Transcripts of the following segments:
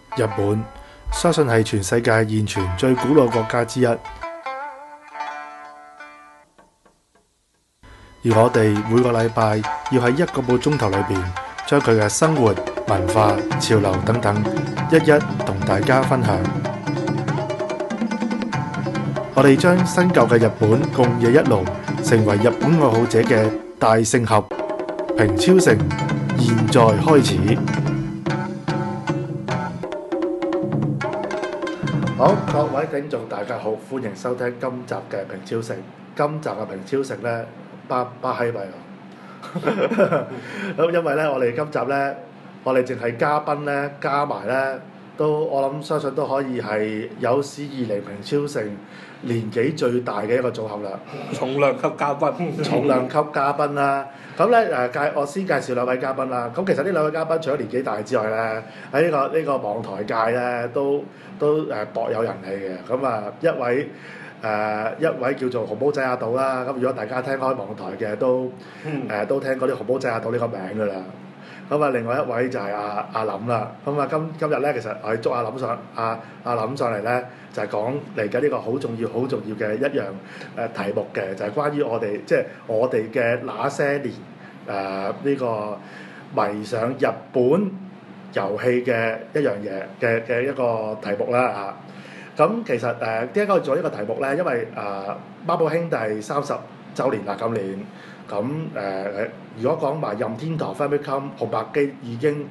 日本相信係全世界現存最古老國家之一，而我哋每個禮拜要喺1個半鐘頭裏邊，將佢嘅生活、文化、潮流等等，一一同大家分享。我哋將新舊嘅日本共冶一爐，成為日本愛好者嘅大聖合。平超城現在開始。好，各位聽眾大家好，歡迎收聽今集嘅平超城。今集嘅平超城呢，巴閪咪咁因為呢，我哋今集呢，我哋淨係嘉賓呢，加埋呢，都我諗相信都可以係有史以嚟平超城年紀最大嘅一個組合啦。 重量級嘉賓， 重量級嘉賓啦。咁咧我先介紹兩位嘉賓啦。咁其實呢兩位嘉賓除咗年紀大之外咧，喺呢個網台界咧都薄有人氣嘅。咁啊一位叫做紅毛仔阿島啦。咁如果大家聽開網台嘅都聽過啲紅毛仔阿島呢個名㗎啦。咁啊另外一位就係阿林啦。咁啊今日咧其實我哋捉阿林上嚟咧，就係講嚟緊呢個好重要嘅一樣題目嘅，就係關於我哋嘅那些年呢個迷上日本遊戲嘅一樣嘢嘅一個題目啦嚇。咁其實點解我做呢個題目咧？因為孖寶兄弟30週年啦，今年咁如果講埋任天堂 Famicom 紅白機已經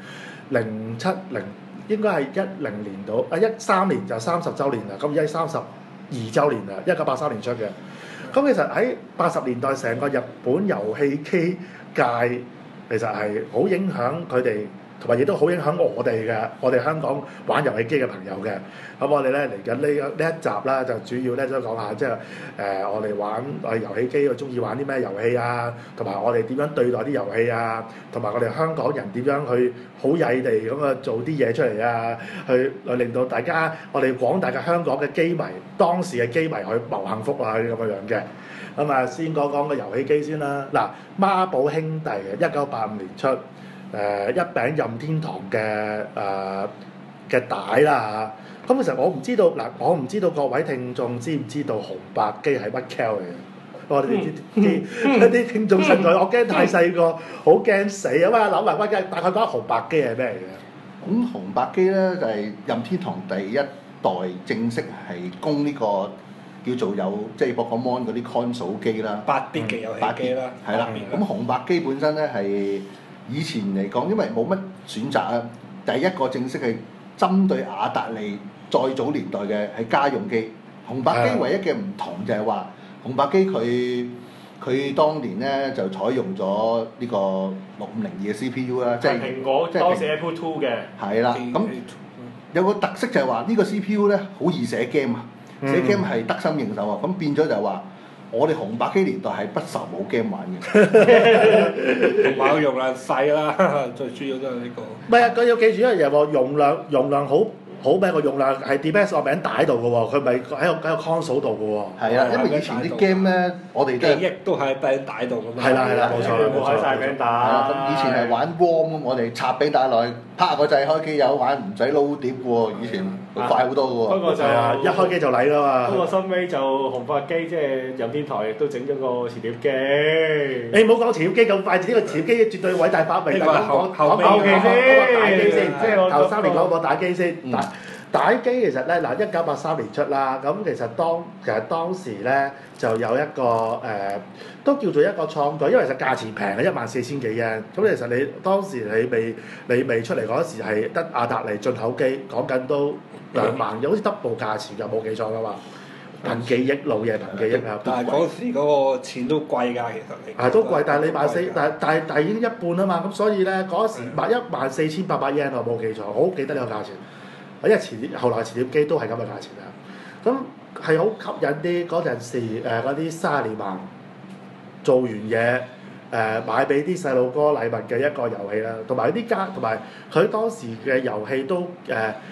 應該係10年到13年就30週年啦，咁而家32週年啦，1983年出嘅。咁其實喺80年代成個日本遊戲機界其實係好影響佢哋，同埋亦都好影響我哋香港玩遊戲機嘅朋友嘅。咁我哋咧嚟緊呢一集啦，就主要咧都講下即係我哋玩遊戲機，我中意玩啲咩遊戲啊，同埋我哋點樣對待啲遊戲啊，同埋我哋香港人點樣去好曳地咁啊做啲嘢出嚟啊，去令到我哋廣大嘅香港嘅機迷，當時嘅機迷去謀幸福啊咁樣嘅。咁啊先講個遊戲機先啦。嗱，孖寶兄弟1985年出。一餅任天堂嘅帶啦嚇，咁其實我唔知道各位聽眾知唔知道紅白機係乜 Q 嚟嘅？我哋啲聽眾實在，我驚太細個，好驚死啊嘛！諗埋大概講紅白機係咩嚟嘅？ 咁紅白機咧就係任天堂第一代正式係供呢個叫做有即係博個 mon 嗰啲 console 機啦 8bit嘅遊戲機啦， 係啦。咁紅白機本身咧係以前嚟講，因為冇乜選擇啊，第一個正式係針對雅達利再早年代嘅係家用機。紅白機唯一嘅唔同就係話，紅白機佢當年咧就採用咗呢個6502嘅 CPU 啦，即係蘋果當時 Apple II 嘅。 係啦，咁有個特色就係話呢個 CPU 咧好易寫 game 啊，寫 game 係得心應手啊，咁變咗就係話。我哋紅白機年代係不愁冇 game 玩嘅， 同埋個容量細啦，最主要都係呢個。 唔係啊，佢要記住一樣嘢喎，容量好咩？個容量係 depends 落餅帶度嘅喎，佢咪喺個 console 度嘅喎。 係啊，因為以前啲 game 咧，我哋記憶都喺餅帶度㗎嘛。 係啦，冇錯， 冇開晒餅帶。 係啦，咁以前係玩 ROM 咁，我哋插餅帶落去，拍下個掣開機有玩，唔使撈碟喎。以前快好多嘅喎。 不過就一開機就嚟啦嘛。 不過後尾就紅白機即係任天堂亦都整咗個磁碟機。 你唔好講磁碟機咁快，呢個磁碟機絕對偉大發明。講後期先， 即係頭3年講個打機先。打機其實咧1983年出啦，咁其實當時咧就有一個都叫做一個創舉，因為其實價錢平嘅14000幾嘅，咁其實你當時你未出嚟嗰時係得雅達利進口機，講緊都2萬，好似 double 價錢嘅，冇記錯㗎嘛。憑記憶老嘢憑記憶啊！ 但係嗰時嗰個錢都貴㗎，其實你都貴，但係你14，但係已經一半啊嘛，咁所以咧嗰時賣14800 yen 我冇記錯，我好記得呢個價錢。因為後來磁碟機都係咁嘅價錢啦，咁係好吸引啲嗰陣時嗰啲30年萬做完嘢買俾啲細路哥禮物嘅一個遊戲啦，同埋佢當時嘅遊戲都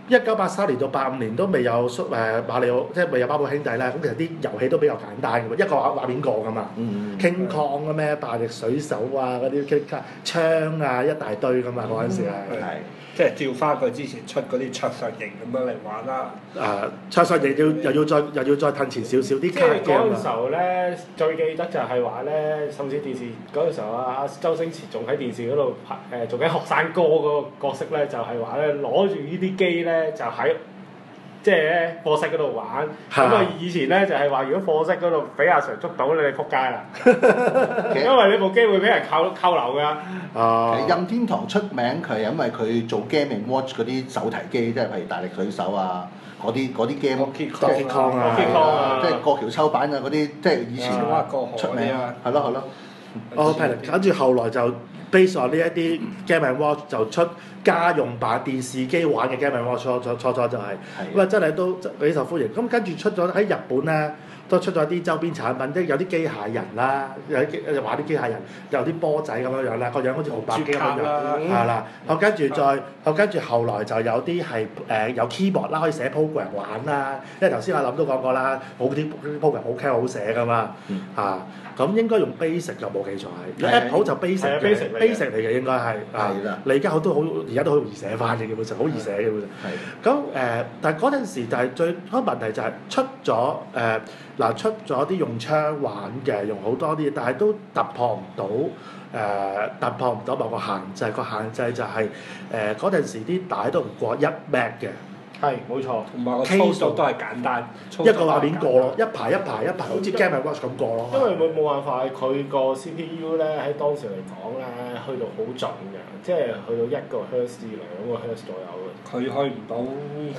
1983年到85年都未有馬里奧，即係未有巴布兄弟咧。咁其實啲遊戲都比較簡單嘅喎，一個畫面過噶嘛。King Kong 嘅咩暴力水手啊，嗰啲槍啊一大堆噶嘛，嗰陣時係。 即係照翻佢之前出嗰啲桌上型咁樣嚟玩啦。 桌上型又要再褪前少少啲卡 game 即係嗰陣時候咧，最記得就係話咧，甚至電視嗰陣時候啊，周星馳仲喺電視嗰度拍做緊學生哥嗰個角色咧，就係話咧攞住呢啲機咧就喺即係咧課室嗰度玩。咁啊以前咧就係話，如果課室嗰度俾阿 Sir 捉到你仆街啦，因為你部機會俾人扣留㗎。 其實任天堂出名佢係因為佢做 Game & Watch 嗰啲手提機，即係譬如大力水手啊嗰啲 game， Donkey Kong 啊， 即係過橋抽板啊嗰啲，即係以前出名啊，係咯。 跟住後來就 base on 呢一啲 Game & Watch 就出家用版電視機玩嘅 Game & Watch， 初就係咁啊，真係都幾受歡迎。咁跟住出咗喺日本咧，都出咗啲周邊產品，即係有啲機械人啦，有啲玩啲機械人，有啲波仔咁樣樣啦，個樣好似紅白機咁樣，係啦。跟住後來就有啲係有 keyboard 啦，可以寫 program 玩啦。因為頭先阿林都講過啦，好啲 program 好傾好寫噶嘛，咁應該用 basic 就冇記錯係 ，Apple 就 basic 嚟嘅應該係。你而家而家都好容易寫翻嘅，基本上好易寫嘅基本上。咁但係嗰陣時就係最個問題就係出咗出咗啲用槍玩嘅，用好多啲嘢，但係都突破唔到某個限制。個限制就係嗰陣時啲帶都唔過1 Mbps 嘅。 係冇錯，同埋個操作都係簡單， 一個畫面過咯，一排，好似 Game & Watch 咁過咯。 因為冇辦法，佢個 CPU 咧喺當時嚟講咧，去到好盡嘅，即係去到1個 Hertz 至2個 Hertz 左右嘅。 佢去唔到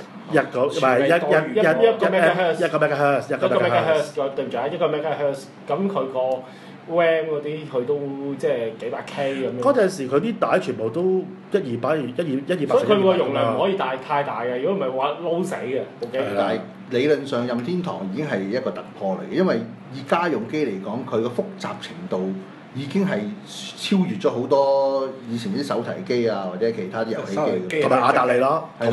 1個唔係1個 megahertz， 對唔住啊，1個 megahertz，咁佢個 RAM 嗰啲佢都即係幾百 K 咁樣。 嗰陣時佢啲帶全部都100， 所以佢個容量唔可以太大嘅，如果唔係話撈死嘅部機。 但係理論上任天堂已經係一個突破嚟嘅，因為以家用機嚟講，佢個複雜程度已經係超越咗好多以前啲手提機啊或者其他啲遊戲機， 同埋雅達利咯， 係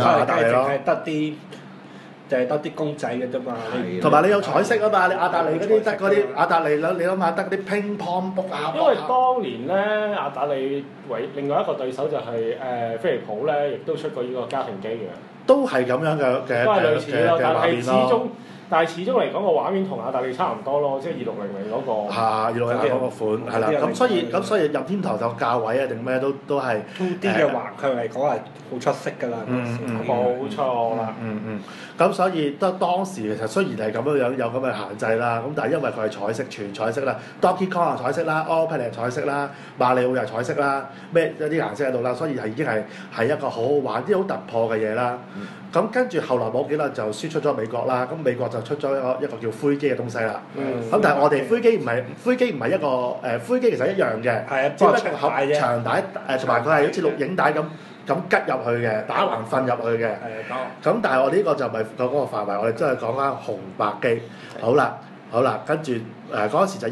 就係得啲公仔嘅啫嘛， 同埋你有彩色啊嘛，你雅達利嗰啲得嗰啲雅達利你諗下得啲乒乓波啊。 因為當年咧雅達利另外一個對手就係飛利浦咧，亦都出過呢個家庭機嘅。 都係咁樣嘅都係類似咯，但係始終嚟講個畫面同雅達利差唔多咯，即係2600嗰個。 係2600嗰個款係啦，咁所以任天堂就價位啊定咩都係 2D 嘅橫向嚟講係好出色㗎啦。 冇錯啦。 咁所以當時其實雖然係咁樣有咁嘅限制啦，咁但係因為佢係彩色全彩色啦 ，Donkey Kong 係彩色啦 ，All-Pad 係彩色啦，馬里奧又係彩色啦，咩有啲顏色喺度啦，所以係已經係一個好好玩啲好突破嘅嘢啦。咁跟住後來冇幾耐就輸出咗美國啦，咁美國就出咗一個叫灰機嘅東西啦。咁但係我哋灰機唔係一個灰機其實一樣嘅，只不過盒長帶同埋佢係好似錄影帶咁吉入去嘅，打橫瞓入去嘅。咁但係我哋呢個就唔係講嗰個範圍，我哋真係講緊紅白機。好啦，跟住嗰陣時就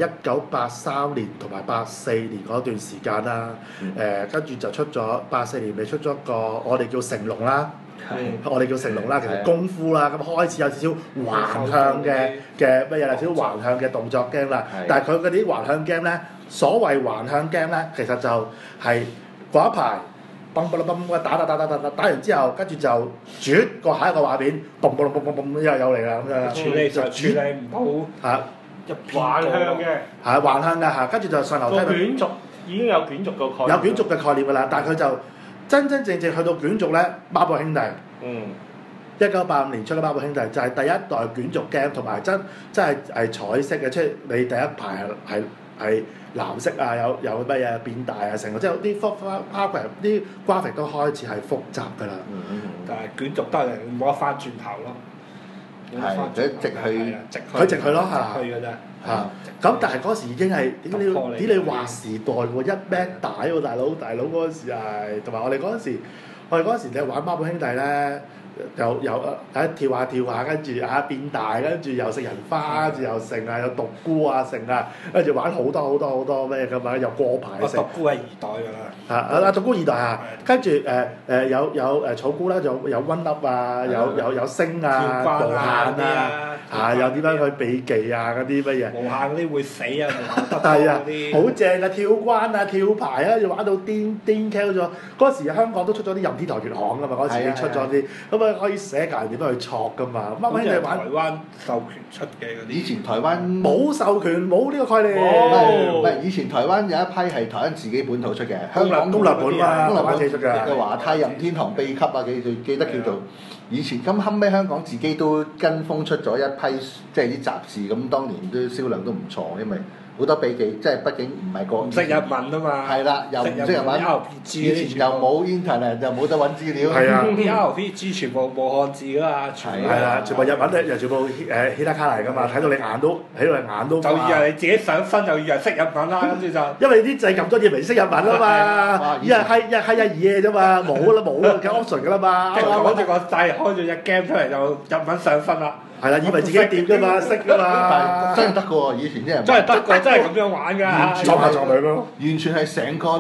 1983年同埋84年嗰段時間啦。跟住就出咗84年咪出咗個我哋叫成龍啦。我哋叫成龍啦，其實功夫啦，咁開始有少少橫向嘅乜嘢啦，少少橫向嘅動作 game 啦。但係佢嗰啲橫向 game咧，所謂橫向 game咧，其實就係嗰一排嘣嘣嘣打完之後，跟住就轉個下一個畫面，嘣嘣嘣嘣嘣又有嚟啦咁樣。 處理唔到嚇， 橫向嘅係橫向㗎嚇，跟住就上樓梯。 卷軸已經有卷軸個概念。 有卷軸嘅概念㗎啦，但係佢就真正去到卷軸咧，孖寶兄弟。1985年出嘅孖寶兄弟就係第一代卷軸 game，同埋真係彩色嘅，即係你第一排係藍色啊，有乜嘢變大啊，成個即係啲啲 graphic 都開始係複雜㗎啦。 但係卷軸都係冇得翻轉頭咯。 係， 直去咯嚇。 直去㗎啫。 嚇！咁但係嗰時已經係點你話時代喎，1 Mbps 帶喎，大佬嗰陣時係，同埋我哋嗰陣時你玩孖寶兄弟咧， 跳下跳下，跟住變大，跟住又食人花，跟住又剩啊，有獨孤啊剩啊，跟住玩好多咩咁啊，又過牌食。 獨孤係二代㗎啦。 獨孤二代啊，跟住有草菇啦，有温粒啊，有星啊，無限啊，有點樣去避忌啊嗰啲乜嘢。 無限嗰啲會死啊， 係啊，好正啊！跳關啊，跳牌啊，要玩到癲 Q 咗。嗰時香港都出咗啲任天堂粵行㗎嘛，嗰時已經出咗啲，咁啊可以寫教人點樣去錯㗎嘛。乜乜嘢玩？ 台灣授權出嘅嗰啲。 以前台灣冇授權，冇呢個概念。 唔係以前台灣有一批係台灣自己本土出嘅，香港公立本嘛，台灣自己出嘅。 嘅華泰任天堂秘笈啊，記得叫做。以前咁後尾香港自己都跟風出咗一批，即係啲雜誌，咁當年都銷量都唔錯，因為好多秘技，即係畢竟唔係個唔識日文啊嘛。 係啦，又唔識日文，以前又冇 internet，又冇得揾資料。 係啊啲 RPG 全部冇漢字㗎嘛， 係啊，全部日文咧，又全部希拉卡嚟㗎嘛，睇到你眼都就以為你自己上身就以為識日文啦，跟住就因為啲掣撳咗嘢咪識日文啊嘛，一係嘢啫嘛，冇嘅 option 㗎啦嘛， 跟住攞住個掣開咗隻 game 出嚟就日文上身啦。 係啦，以為自己掂㗎嘛，識㗎嘛， 真係得㗎喎！以前啲人真係得㗎，真係咁樣玩㗎。 撞下撞佢咯。 完全係成個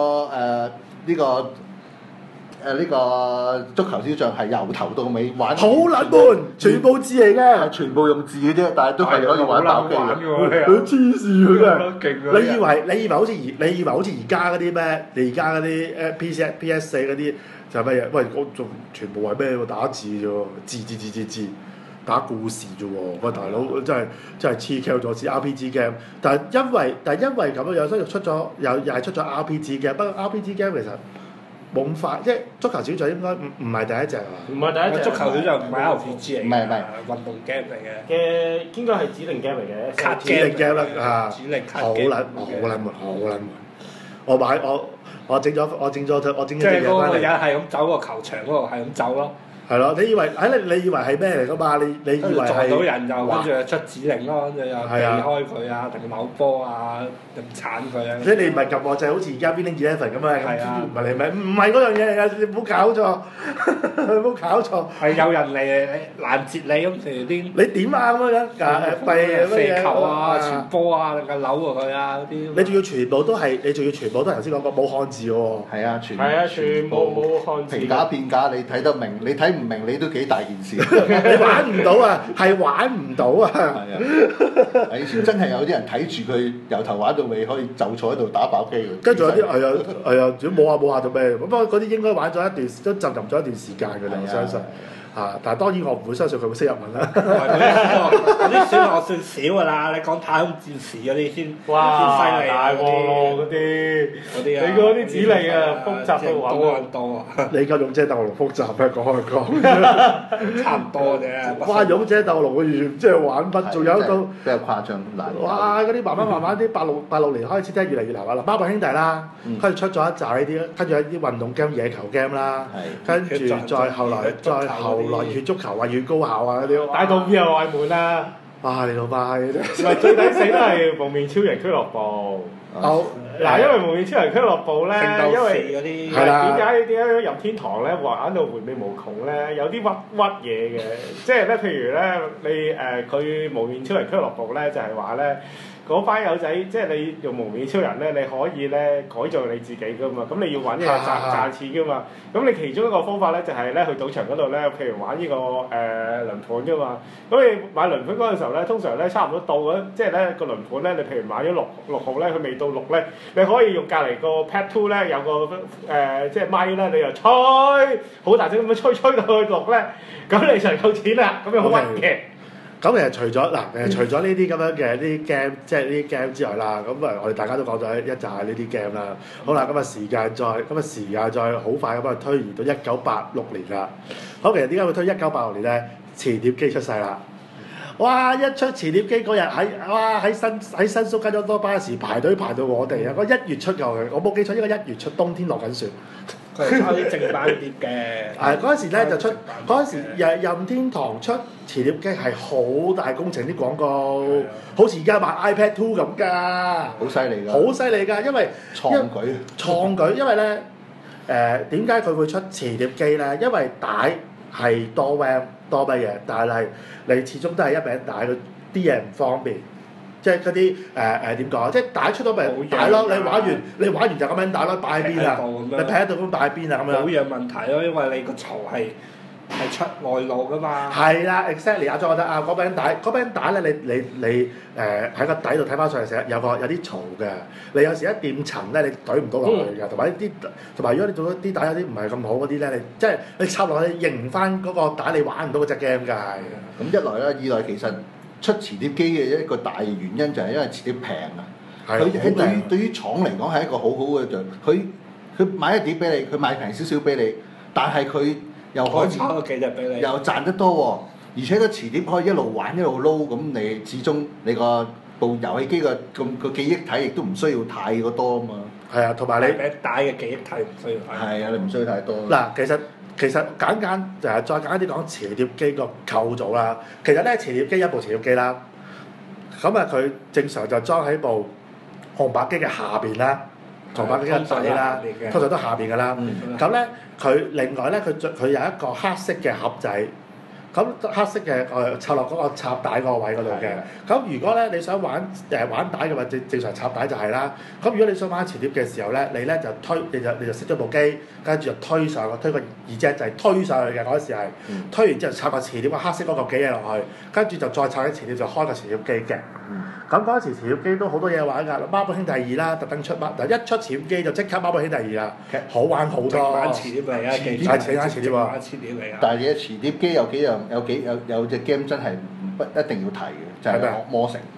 呢個足球小將係由頭到尾玩。 好冷門，全部字嚟係嘅。 全部用字嘅啫，但係都係可以玩爆機嘅。 佢黐線佢真係。 勁㗎！ 你以為好似而家嗰啲咩？你而家嗰啲PS4嗰啲就係乜嘢？喂，我仲全部係咩喎？打字啫喎，字，打故事啫喎。喂，大佬真係黐 Q 咗支 RPG game。但係因為咁樣，所以出咗又係出咗 RPG game。不過 RPG game 其實冇咁快，即係足球小將應該唔係第一隻啊。 唔係第一隻。 足球小將唔係 RPG 嚟嘅， 唔係運動 game 嚟嘅。 嘅應該係指定 game 嚟嘅。 卡指定 game 啦啊！ 指定卡好 game 撚悶。我整咗隻即係嘢翻嚟。 嗰個人係咁走個球場嗰度，係咁走咯。 係咯，你以為係咩嚟㗎嘛？你以為係撞到人就跟住就出指令咯，跟住又避開佢啊，定扭波啊，定鏟佢啊。 即係你唔係撳我掣，好似而家 Winning 11咁啊！ 係啊， 唔係嗰樣嘢嚟㗎，你唔好搞錯，唔好搞錯。 係有人嚟攔截你咁成啲。 你點啊咁樣射球啊、傳波啊，定係扭過佢啊嗰啲。 你仲要全部都係頭先講過冇漢字喎。 係啊， 全部冇漢字。 平假變假，你睇得明，你睇唔明你都幾大件事。 你玩唔到啊，係玩唔到啊。 係啊，以前真係有啲人睇住佢由頭玩到尾，可以就坐喺度打爆機。 跟住有啲係啊，如果摸下做咩？不過嗰啲應該玩咗一段，都浸淫咗一段時間㗎啦，我相信。但係當然我唔會相信佢會識日文啦。 嗰啲小學算少㗎啦，你講太空戰士嗰啲先犀利大鑊咯嗰啲。 你嗰啲指令啊，複雜到玩多。 你夠勇者鬥龍複雜咩？講差唔多啫。 哇！勇者鬥龍嘅完全即係玩不，仲有一個比較誇張難。 哇！嗰啲慢慢啲86年開始真係越嚟越難玩啦。孖寶兄弟啦，跟住出咗一紮呢啲，跟住有啲運動 game、野球 game 啦，跟住再後來越足球啊、越高校啊嗰啲， 大到邊有外門啊！ 哇！你老闆嘅啫。 唔係最抵死都係蒙面超人俱樂部。嗱，因為蒙面超人俱樂部咧，因為點解任天堂咧玩到回味無窮咧？有啲屈嘢嘅，即係咧，譬如咧，你佢蒙面超人俱樂部咧，就係話咧。嗰班友仔，即係你用蒙面超人咧，你可以咧改造你自己噶嘛。咁你要揾嘢賺錢噶嘛。咁你其中一個方法咧，就係咧去賭場嗰度咧，譬如玩呢個輪盤噶嘛。咁你買輪盤嗰陣時候咧，通常咧差唔多到嗰，即係咧個輪盤咧，你譬如買咗六號咧，佢未到6咧，你可以用隔離個 Pad 2咧有個即係咪咧，你又吹好大聲咁樣吹到去6咧，咁你就夠錢啦。咁樣好屈嘅。 咁其實除咗呢啲咁樣嘅啲 game，即係呢啲 game 之外啦，咁我哋大家都講咗一紮呢啲 game 啦。好啦，咁啊時間再好快咁啊推移到1986年啦。好，其實點解會推1986年咧？磁碟機出世啦！哇！一出磁碟機嗰日喺新宿吉多巴士排隊排到我哋啊！嗰1月出嘅，我冇記錯，應該1月出，冬天落緊雪。 佢係抄啲正版碟嘅。 嗰陣時咧就出，嗰陣時任天堂出磁碟機係好大工程啲廣告，好似而家賣 iPad 2咁㗎。 好犀利㗎！ 好犀利㗎，因為創舉， 因為咧點解佢會出磁碟機咧？因為帶係多 RAM 多乜嘢，但係你始終都係一餅帶，佢啲嘢唔方便。即係嗰啲點講？即係帶出到咪帶咯，你玩完就咁樣帶咯，擺喺邊啊？你劈喺度咁擺喺邊啊？咁樣保養問題咯，因為你個槽係出外露噶嘛。 係啦 ，exactly 阿莊覺得啊，嗰餅帶咧，你喺個底度睇翻上嚟，成日有啲槽嘅，你有時一掂塵咧，你懟唔到落去㗎，同埋如果你做咗啲帶有啲唔係咁好嗰啲咧，你插落去認唔翻嗰個帶，你玩唔到嗰隻 game 㗎係。 咁一來啦，二來其實出磁碟機嘅一個大原因就係因為磁碟平啊。佢喺對於廠嚟講係一個好好嘅就佢買一碟俾你，佢買平少少俾你，但係佢又可以炒個幾日俾你， 又賺得多喎。而且個磁碟可以一路玩一路撈，咁你始終你個部遊戲機個記憶體亦都唔需要太過多啊嘛。 係啊，同埋你帶嘅記憶體唔需要太。 係啊，你唔需要太多。 嗱，其實簡單再簡單啲講磁碟機個構造啦。其實咧，磁碟機一部磁碟機啦，咁啊佢正常就裝喺部紅白機嘅下邊啦，紅白機嘅底啦，通常都下邊㗎啦。咁咧佢另外咧佢有一個黑色嘅盒仔。咁黑色嘅插落嗰個插帶嗰個位嗰度嘅。咁如果咧你想玩帶嘅話，正常插帶就係啦。咁如果你想玩磁碟嘅時候咧，你咧就你就熄咗部機，跟住就推個二隻掣推上去嘅嗰時係，推完之後插個磁碟個黑色嗰個機嘢落去，跟住就再插啲磁碟就開個磁碟機嘅。咁嗰陣時磁碟機都好多嘢玩㗎，孖寶兄弟2啦，特登出一出磁碟機就即刻孖寶兄弟2啦，好玩好多。 玩磁碟嚟啊！ 磁碟喎。 但係你磁碟機有隻 game 真係唔一定要提嘅，就係《惡魔城》。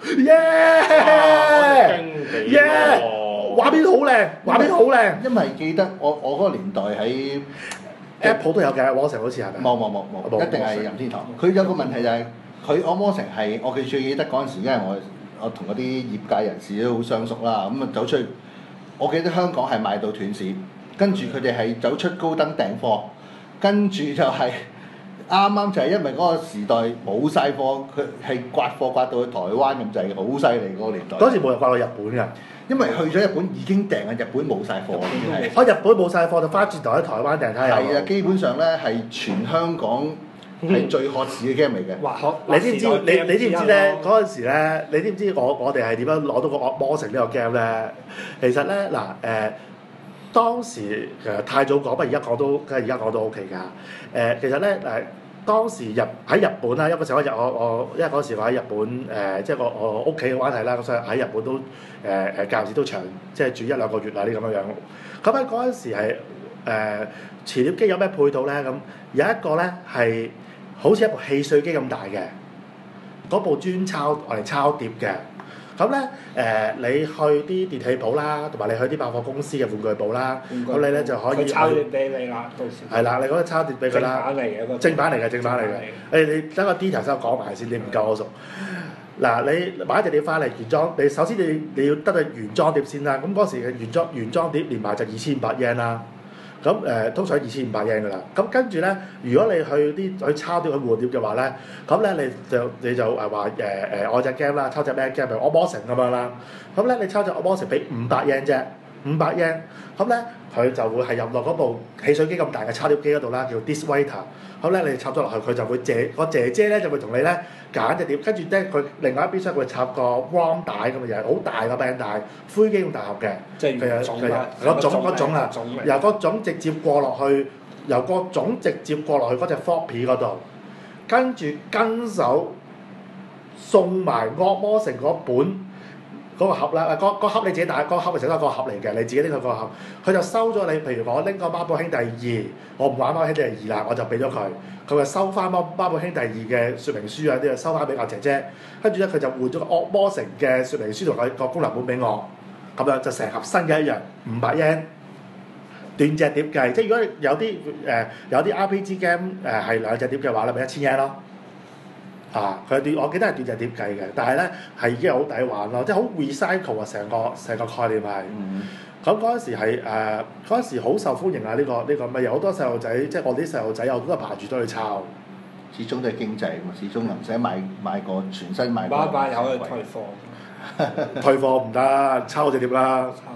耶！畫面好靚，畫面好靚。 因為記得我嗰個年代喺 Apple 都有嘅，《惡魔城》好似係咪？ 冇，一定係任天堂。佢有個問題就係佢《惡魔城》係我最記得嗰陣時，因為我同嗰啲業界人士都好相熟啦，咁啊走出去，我記得香港係賣到斷市，跟住佢哋係走出高登訂貨，跟住就係。啱啱就係因為嗰個時代冇晒貨，佢係刮貨刮到去台灣咁滯，好犀利嗰個年代。 嗰時冇人刮到日本㗎， 因為去咗日本已經訂啊，日本冇晒貨已經係。 日本冇晒貨就翻轉頭喺台灣訂睇下。 係啊，基本上咧係全香港係最渴市嘅 game 嚟嘅。 你知唔知？你知唔知咧？嗰陣時咧，你知唔知我哋係點樣攞到個惡魔城呢個 game 咧？其實咧嗱當時其實太早講，不過而家講都梗係而家講都 OK 㗎。其實咧當時喺日本啦，因為嗰時因為嗰時我喺日本即係我屋企嘅關係啦，咁所以喺日本都間時都長，即係住1-2個月啊啲咁樣樣。咁喺嗰陣時係磁碟機有咩配套咧？咁有一個咧係好似一部汽水機咁大嘅，嗰部專我嚟抄碟嘅。咁咧你去啲電器鋪啦，同埋你去啲百貨公司嘅玩具鋪啦，咁你咧就可以抄碟俾你啦，到時係啦，你嗰個抄碟俾佢啦。正版嚟嘅。你等個 detail 先講埋先，你唔夠我熟。嗱，你買一隻碟翻嚟原裝，你首先你要得個原裝碟先啦。咁嗰時嘅原裝碟連埋就2500 yen 啦。咁通常2500 yen 㗎啦。咁跟住咧，如果你去抄碟去換碟嘅話咧，咁咧你就話我隻 game 啦，抄隻咩 game 譬如惡魔城咁樣啦。咁咧你抄隻惡魔城俾500 yen 啫，500 yen。咁咧佢就會係入落嗰部汽水機咁大嘅抄碟機嗰度啦，叫 Disc Writer。咁咧你插咗落去，佢就會姐姐咧就會同你咧揀隻碟，跟住咧佢另外一邊廂會插個 ROM 帶咁嘅嘢，好大個餅帶，灰機咁大盒嘅。 即係原種啦。 嗰種啊，由個種直接過落去，由個種直接過落去嗰隻 floppy 嗰度，跟住跟手送埋惡魔城嗰本。嗰個盒啦，嗰盒你自己帶，嗰盒其實都係個盒嚟嘅，你自己拎佢個盒，佢就收咗你。譬如我拎個孖寶兄弟2，我唔玩孖寶兄弟2啦，我就俾咗佢，佢就收翻孖寶兄弟2嘅說明書啊啲，收翻俾我姐姐，跟住咧佢就換咗個惡魔城嘅說明書同個功能本俾我，咁樣就成盒新嘅一樣，500 yen，斷隻碟計，即係如果有啲 RPG game 係2隻碟嘅話咧，咪1000 yen 咯。我記得係斷隻碟計嘅，但係咧係已經好抵玩咯，即係好 recycle 啊！成個概念係。咁嗰陣時係嗰陣時好受歡迎啊！呢個咪有好多細路仔，即係我啲細路仔有好多排住都去抄。 始終都係經濟嘛，始終唔使買個全新買個。 有去退貨。 退貨唔得，抄隻碟啦。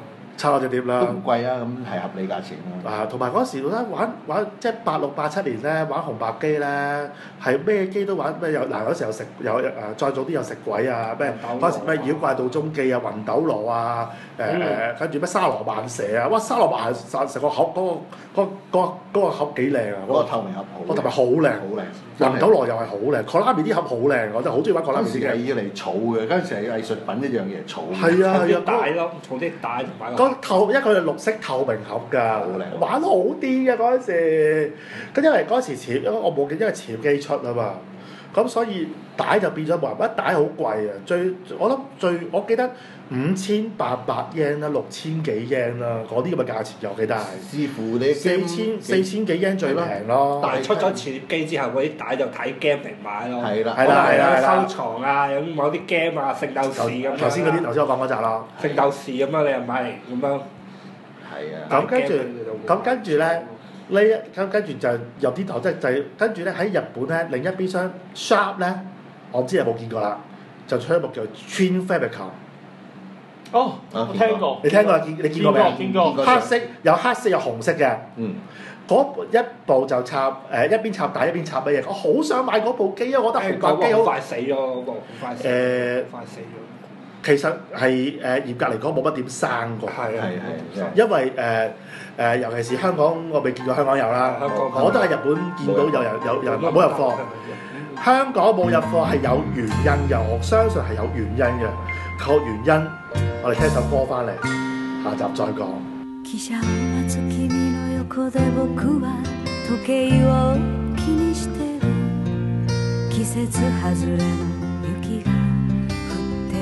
插落隻碟啦都。唔貴啊，咁係合理價錢啦。 啊，同埋嗰時咧玩即係86、87年咧玩紅白機咧，係咩機都玩咩有嗱嗰時有食有再早啲有食鬼啊咩嗰時咩妖怪道中記啊魂斗羅啊跟住咩沙羅曼蛇啊，哇沙羅曼蛇成個盒嗰個盒幾靚啊！ 嗰個透明盒好， 個透明好靚， 好靚。 魂斗羅又係好靚，Konami啲盒好靚，我真係好中意玩 Konami 啲嘅。 嗰陣時係要嚟儲嘅，嗰陣時係藝術品一樣嘢儲。 係啊係啊， 帶咯，儲啲帶同埋因為佢係綠色透明盒㗎， 好靚玩得好癲嘅嗰陣時。咁因為嗰陣時因為我冇記，因為潮機出啊嘛，咁所以帶就變咗冇人，一帶好貴啊！我記得5800 yen 啦，6000幾 yen 啦，嗰啲咁嘅價錢我記得係。 視乎你 4000幾 yen 最平咯。 但係出咗磁碟機之後，嗰啲帶就睇 game 嚟買咯。 係啦， 係啦收藏啊，有某啲 game 啊，聖鬥士咁。 頭先我講嗰集啦。 聖鬥士咁樣，你又買嚟咁樣。 係啊。 咁跟住咧。跟住就有啲頭，即係跟住咧喺日本咧另一邊廂 Sharp 咧，我唔知有冇見過啦，就出一部叫 Twin Famicom。 哦，我聽過。 你聽過？你見過未？ 見過。 黑色有紅色嘅。 嗯。 嗰一部就插一邊插帶一邊插乜嘢？我好想買嗰部機啊！我覺得紅白機好快死咗嗰部，快死咗。 其實係嚴格嚟講冇乜點生過。 係。 因為尤其是香港，我未見過香港有啦。我都喺日本見到有人冇入貨。香港冇入貨係有原因嘅，我相信係有原因嘅。個原因，我哋聽首歌翻嚟，下集再講。 汽車を待つ君の横で僕は時計を気にしてる季節外れの雪が降って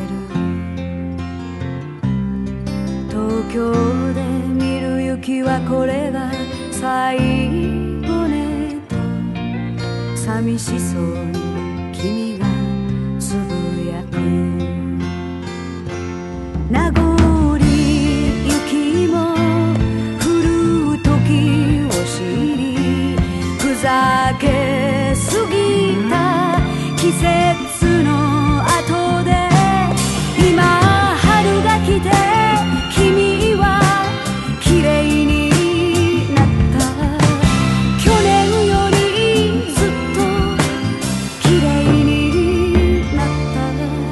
る東京で見る雪はこれが最後ねと寂しそうに君がつぶやく名残雪も降る時を知りふざけすぎた季節の後で今春が来て君は綺麗になった去年よりずっと綺麗になった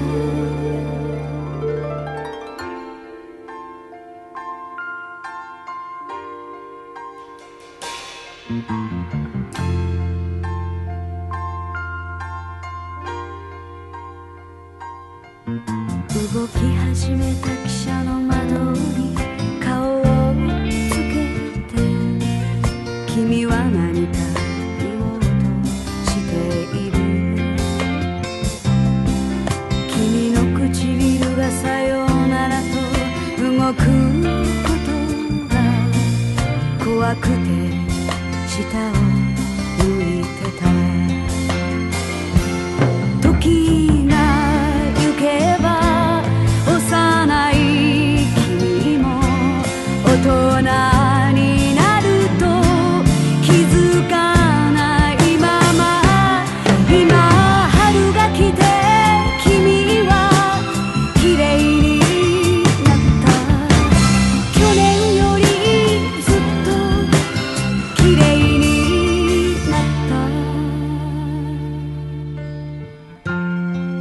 動き始めた汽車の窓に顔をつけて君は何か言おうとしている君の唇がさようならと動くことが怖くて舌を抜いてた時が行けば幼い君も大人になると気づかないまま今春が来て君は綺麗になった去年よりずっと綺麗になった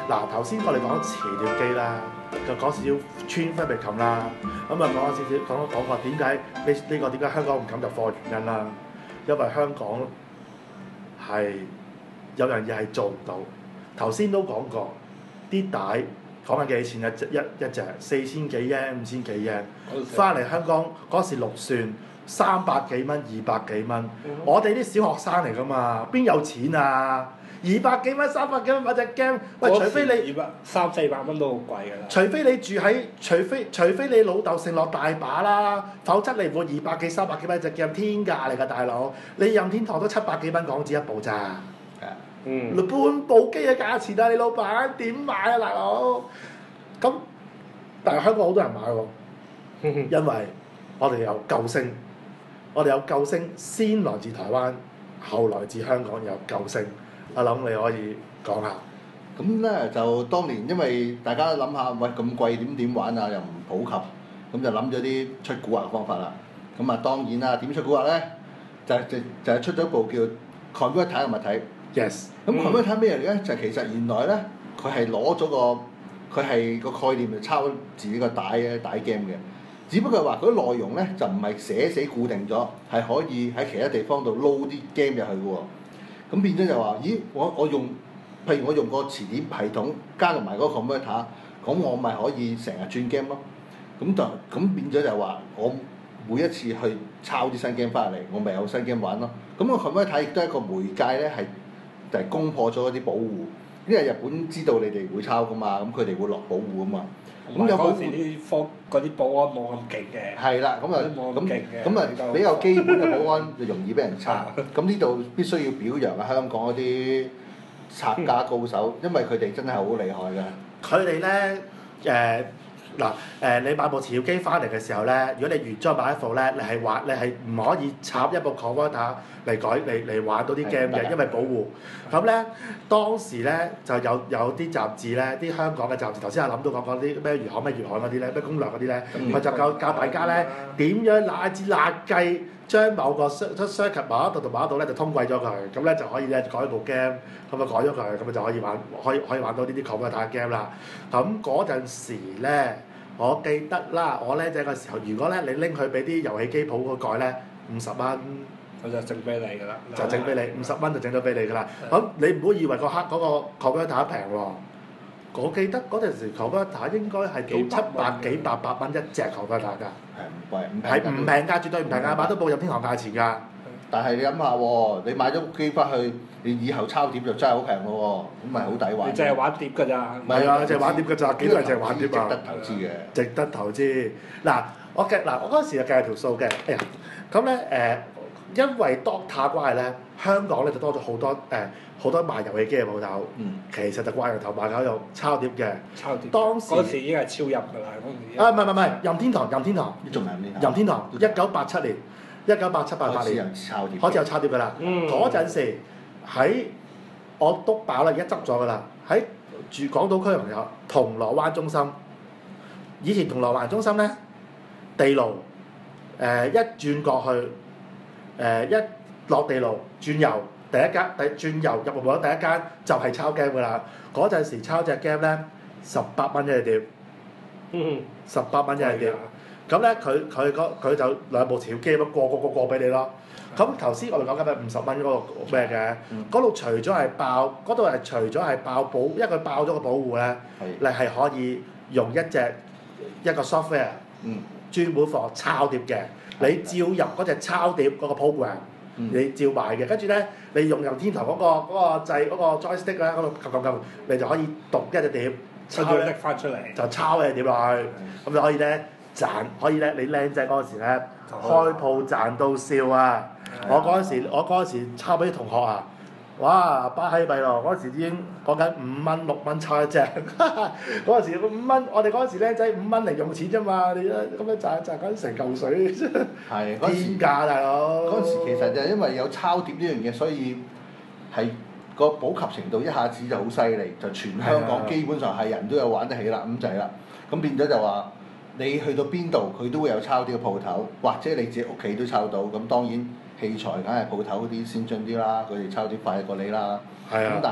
嗱，頭先我哋講磁碟機啦，就講少少穿分別冚啦，咁啊講少少講過點解呢個點解香港唔冚入貨原因啦，因為香港係有樣嘢係做唔到。頭先都講過，啲帶講緊幾錢一隻，4000幾日圓，5000幾日圓，翻嚟香港嗰時六算300幾蚊，200幾蚊，我哋啲小學生嚟㗎嘛，邊有錢啊？200幾蚊、300幾蚊買隻 game， 喂，除非你 300-400蚊都好貴㗎啦。 除非你住喺，除非你老豆承落大把啦，否則你唔會200幾、300幾蚊隻 game 天價嚟㗎，大佬。你任天堂都700幾蚊港紙一部咋？半部機嘅價錢啊！你老闆點買啊，大佬？咁但係香港好多人買喎，因為我哋有救星，我哋有救星先來自台灣，後來自香港有救星。我諗你可以講下。 咁咧就當年因為大家諗下，喂咁貴點玩啊？又唔普及，咁就諗咗啲出蠱惑嘅方法啦。咁啊當然啦，點出蠱惑咧？就係出咗部叫 Converter 嘅物體。 Yes。 咁 Converter 咩嚟咧？就其實原來咧，佢係攞咗佢係個概念就抄自己個帶 game 嘅。只不過話嗰啲內容咧就唔係寫死固定咗，係可以喺其他地方度撈啲 game 入去嘅喎。咁變咗就話，咦？譬如我用個詞典系統加入埋嗰個 Converter，咁我咪可以成日轉 game 咯。咁變咗就話，我每一次去抄啲新 game 翻嚟，我咪有新 game 玩咯。咁個 Converter 亦都係一個媒介咧，就係攻破咗一啲保護，因為日本知道你哋會抄噶嘛，咁佢哋會落保護啊嘛。咁有保護嗰啲保安冇咁勁嘅。 係啦，咁啊比較基本嘅保安就容易俾人拆。咁呢度必須要表揚啊香港嗰啲拆家高手，因為佢哋真係好厲害㗎。 佢哋咧你買部磁碟機翻嚟嘅時候咧，如果你原裝買一副咧，你係唔可以插一部 converter 嚟玩到啲 game 嘅，因為保護。咁咧當時咧就有啲雜誌咧，啲香港嘅雜誌，頭先我諗到講啲咩粵海嗰啲咧，咩攻略嗰啲咧，佢就教大家咧點樣拿一支辣雞將某個 circuit 某一度同某一度咧就通貴咗佢，咁咧就可以咧改部 game，咁啊改咗佢，咁就可以玩到呢啲 converter game 啦。咁嗰陣時咧。我記得啦，我僆仔嘅時候，如果咧你拎去俾啲遊戲機鋪個蓋咧，50蚊， 佢就整俾你㗎啦。 就整俾你50蚊就整咗俾你㗎啦。咁你唔好以為個converter 平喎，我記得嗰陣時 converter 應該係到700幾800蚊一隻 converter 㗎。係唔平㗎，絕對唔平㗎，買到部任天堂價錢㗎。 但係你諗下喎，你買咗部機翻去，你以後抄碟就真係好平咯喎，咁咪好抵玩。 你淨係玩碟㗎咋？ 唔係啊，淨係玩碟㗎咋，幾多人淨係玩碟啊？ 值得投資嘅。 值得投資。我嗰陣時就計條數嘅，哎呀，咁咧因為 Dota 關係咧，香港咧就多咗好多賣遊戲機嘅鋪頭。其實就掛羊頭賣狗肉，抄碟嘅。 抄碟。 當時嗰時已經係超入㗎啦， 唔係，任天堂。 仲係任天堂1987年。1987-88年開始有抄碟㗎啦。嗰陣時喺我篤爆啦，而家執咗㗎啦。喺住港島區嘅朋友，銅鑼灣中心。以前銅鑼灣中心咧，地牢一轉過去，一落地牢轉右，轉右入門口第一間就係抄 game 㗎啦。嗰陣時抄隻 game 咧，18蚊一隻碟。18蚊一隻碟。咁咧佢就兩部潮機咁過俾你咯。咁頭先我哋講緊係50蚊嗰個咩嘅？嗰度除咗係爆，嗰度係除咗係爆保，因為佢爆咗個保護咧，你係可以用一個 software，專門放抄碟嘅。你照入嗰隻抄碟嗰個 program，你照買嘅。跟住咧，你用任天堂嗰個掣嗰個 joystick 咧，嗰度撳，你就可以讀一隻碟， 抄拎翻出嚟， 就抄一隻碟落去，咁就可以咧。可以咧，你僆仔嗰陣時咧開鋪賺到笑啊！我嗰陣時抄俾啲同學啊，哇巴閪閉咯！嗰陣時已經講緊5蚊6蚊抄一隻，嗰陣時5蚊，我哋嗰陣時僆仔5蚊零用錢啫嘛，你咁樣賺緊成嚿水， 係天價大佬！ 嗰陣時其實就係因為有抄碟呢樣嘢，所以係個普及程度一下子就好犀利，就全香港基本上係人都有玩得起啦，咁就係啦，咁變咗就話。你去到邊度，佢都會有抄碟嘅鋪頭，或者你自己屋企都抄到。咁當然器材梗係鋪頭嗰啲先進啲啦，佢哋抄碟快過你啦。咁但係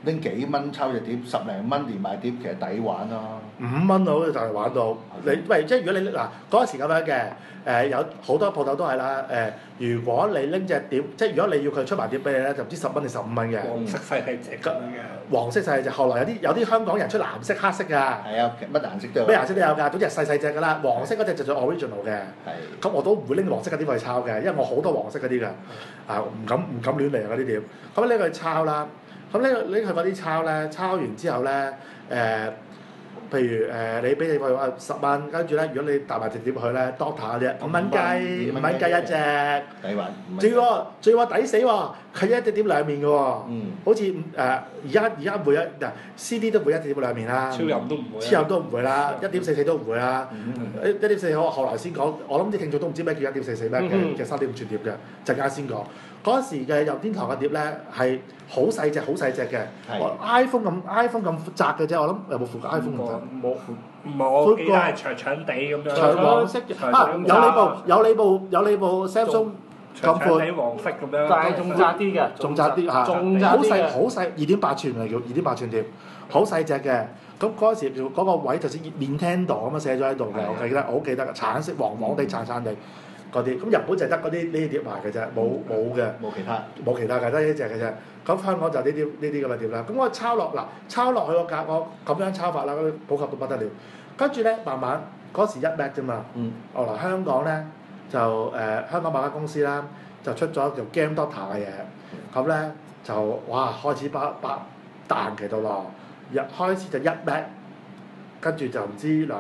拎幾蚊抽隻碟，10零蚊連埋碟，其實抵玩咯。 5蚊到就係玩到。你喂，即係如果你嗱嗰陣時咁樣嘅，有好多鋪頭都係啦。如果你拎隻碟，即係如果你要佢出埋碟俾你咧，就唔知10蚊定15蚊嘅。 黃色細係隻咁樣嘅。 黃色細隻，後來有啲香港人出藍色、黑色㗎。 係啊，乜顏色都有。 咩顏色都有㗎，總之係細隻㗎啦。黃色嗰隻就做 original 嘅。 係。 咁我都唔會拎黃色嗰啲去抄嘅，因為我好多黃色嗰啲㗎。唔敢亂嚟嗰啲碟。咁拎去抄啦。咁拎去嗰啲抄咧，抄完之後咧，譬如你俾你話10蚊，跟住咧，如果你帶埋隻碟去咧 ，Doctor 嗰啲5蚊雞一隻， 抵玩。 仲要話抵死喎，佢一隻碟兩面嘅喎，好似而家每一CD 都每一隻碟兩面啦， 超任都唔會， 超任都唔會啦，1.44都唔會啦，1.44後來先講，我諗啲聽眾都唔知咩叫1.44咩嘅3.5寸碟嘅，陣間先講。嗰時嘅任天堂嘅碟咧係好細隻嘅，iPhone 咁窄嘅啫，我諗有冇附過 iPhone 咁窄？ 冇，我記得係長地咁樣。 長黃色嘅，有你部 Samsung 咁闊， 黃色咁樣， 但係仲窄啲嘅， 仲窄啲嚇，好細2.8寸嚟叫2.8寸碟，好細隻嘅。咁嗰陣時嗰個位就似 Nintendo 咁樣寫咗喺度嘅，我好記得嘅，橙色黃地橙地。嗰啲咁日本就得嗰啲呢啲碟賣嘅啫，冇嘅，冇其他嘅，得呢隻嘅啫。咁香港就呢啲咁嘅碟啦。咁我抄落去個價，我咁樣抄法啦，普及到不得了。跟住咧，慢慢嗰時1 Mac 啫嘛。後來香港咧就香港某間公司啦，就出咗條 Game Doctor 嘅嘢。咁咧就哇開始彈期到咯，開始就1 Mac，跟住就唔知2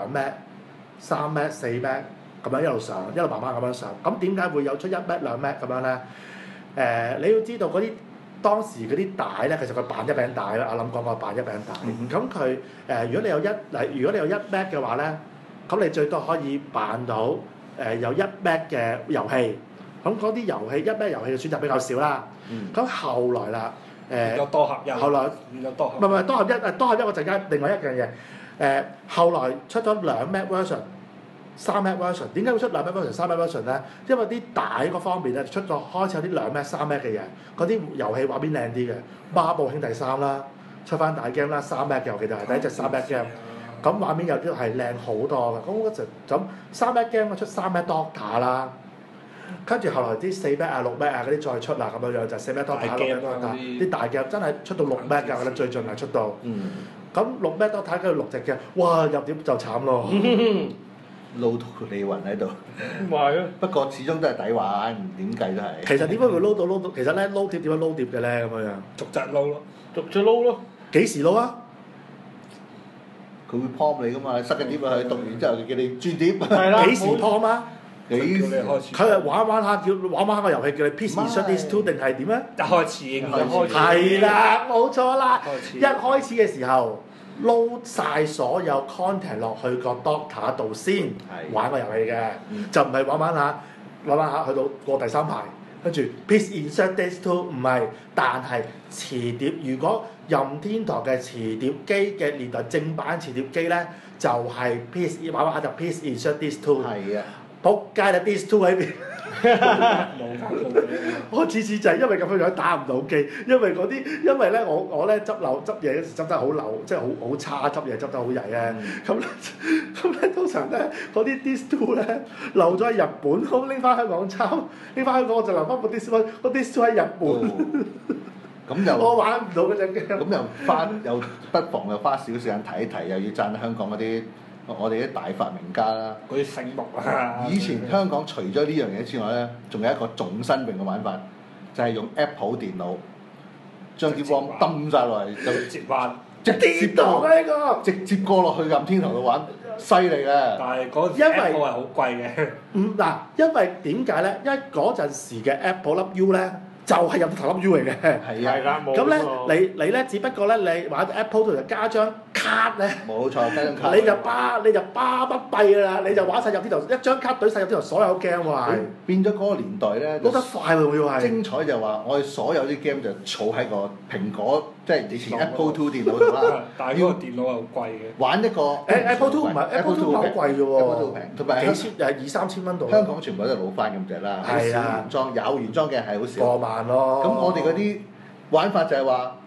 Mac、3 Mac、4 Mac。咁樣一路上，一路慢慢咁樣上。咁點解會有出1 Mac 2 Mac 咁樣咧？你要知道嗰啲當時嗰啲帶咧，其實佢扮一餅帶啦。阿林講過扮一餅帶。咁佢如果你有1 Mac 嘅話咧，咁你最多可以扮到有1 Mac 嘅遊戲。咁嗰啲遊戲1 Mac 遊戲嘅選擇比較少啦。咁後來啦， 有多合一。 後來有多合。 唔係多合一，我陣間另外一樣嘢。後來出咗2 Mac version。3 Mac version 點解會出2 Mac version、3 Mac version 咧？因為啲帶嗰方面咧出咗開始有啲2 Mac、3 Mac 嘅嘢，嗰啲遊戲畫面靚啲嘅。孖寶兄弟3啦，出翻大 game 啦，3 Mac 嘅我記得係第一隻3 Mac game。咁畫面有啲係靚好多嘅。咁嗰陣咁3 Mac game 出3 Mac Doctor 啦，跟住後來啲4 Mac 6 Mac 嗰啲再出啦，咁樣就4 Mac Doctor 6 Mac Doctor 啲大 game 真係出到6 Mac 㗎，我覺得最盡係出到。咁6 Mac Doctor 跟住6隻嘅，哇入碟就慘咯。 撈到李雲喺度，不過始終都係抵玩，點計都係。 其實點解會撈到？其實咧撈碟點樣撈碟嘅咧咁樣？ 逐隻撈咯， 逐隻撈咯。 幾時撈啊？ 佢會 pop 你噶嘛？塞個碟落去，讀完之後就叫你轉碟。 係啦。幾時 pop 啊？ 幾時？ 佢係玩下個遊戲叫你 Please insert this to 定係點咧？ 一開始應該開始。 係啦，冇錯啦。一開始嘅時候。撈晒所有 content 落去個 Doctor 度先玩個遊戲嘅，就唔係玩下去到過第3排，跟住 Please insert this to 唔係，但係磁碟如果任天堂嘅磁碟機嘅年代正版磁碟機咧，就係 Please 玩下就 Please insert this to 係啊，仆街啦 this to 喺邊？我次次就係因為咁樣打唔到機，因為咧我咧執嘢嗰時執得好漏，即係好差執嘢執得好曳咧。咁咧通常咧嗰啲 Dis 2咧漏咗喺日本，咁拎翻香港抄，拎翻香港我就留翻部 Dis 1，個 Dis 2喺日本。 咁又我玩唔到嗰隻 game。 咁又不妨又花少時間睇一睇，又要讚香港嗰啲。我哋啲大發明家啦， 嗰啲醒目啊！ 以前香港除咗呢樣嘢之外咧，仲有一個仲新穎嘅玩法，就係用 Apple 電腦將啲 ROM 抌曬落嚟，就直接過落去任天堂度玩，犀利嘅。 但係嗰 Apple 係好貴嘅。 因為點解咧？因為嗰陣時嘅 Apple 粒 U 咧。就係任天堂粒 U 嚟嘅， 係啦， 咁咧你咧，只不過咧你玩 Apple 度就加張卡咧， 冇錯，加張卡， 你就巴乜閉㗎啦，你就玩晒任天堂一張卡懟晒任天堂所有 game 喎，係變咗嗰個年代咧， 撈得快喎要係， 精彩就話我哋所有啲 game 就儲喺個蘋果，即係以前 Apple II 電腦度啦， 但係嗰個電腦係好貴嘅， 玩一個 Apple II 唔係 Apple II 好貴嘅喎 ，Apple II 平，同埋幾千2-3千蚊度， 香港全部都係老翻咁隻啦，係啊，原裝有原裝嘅係好少， 過萬咯， 咁我哋嗰啲玩法就係話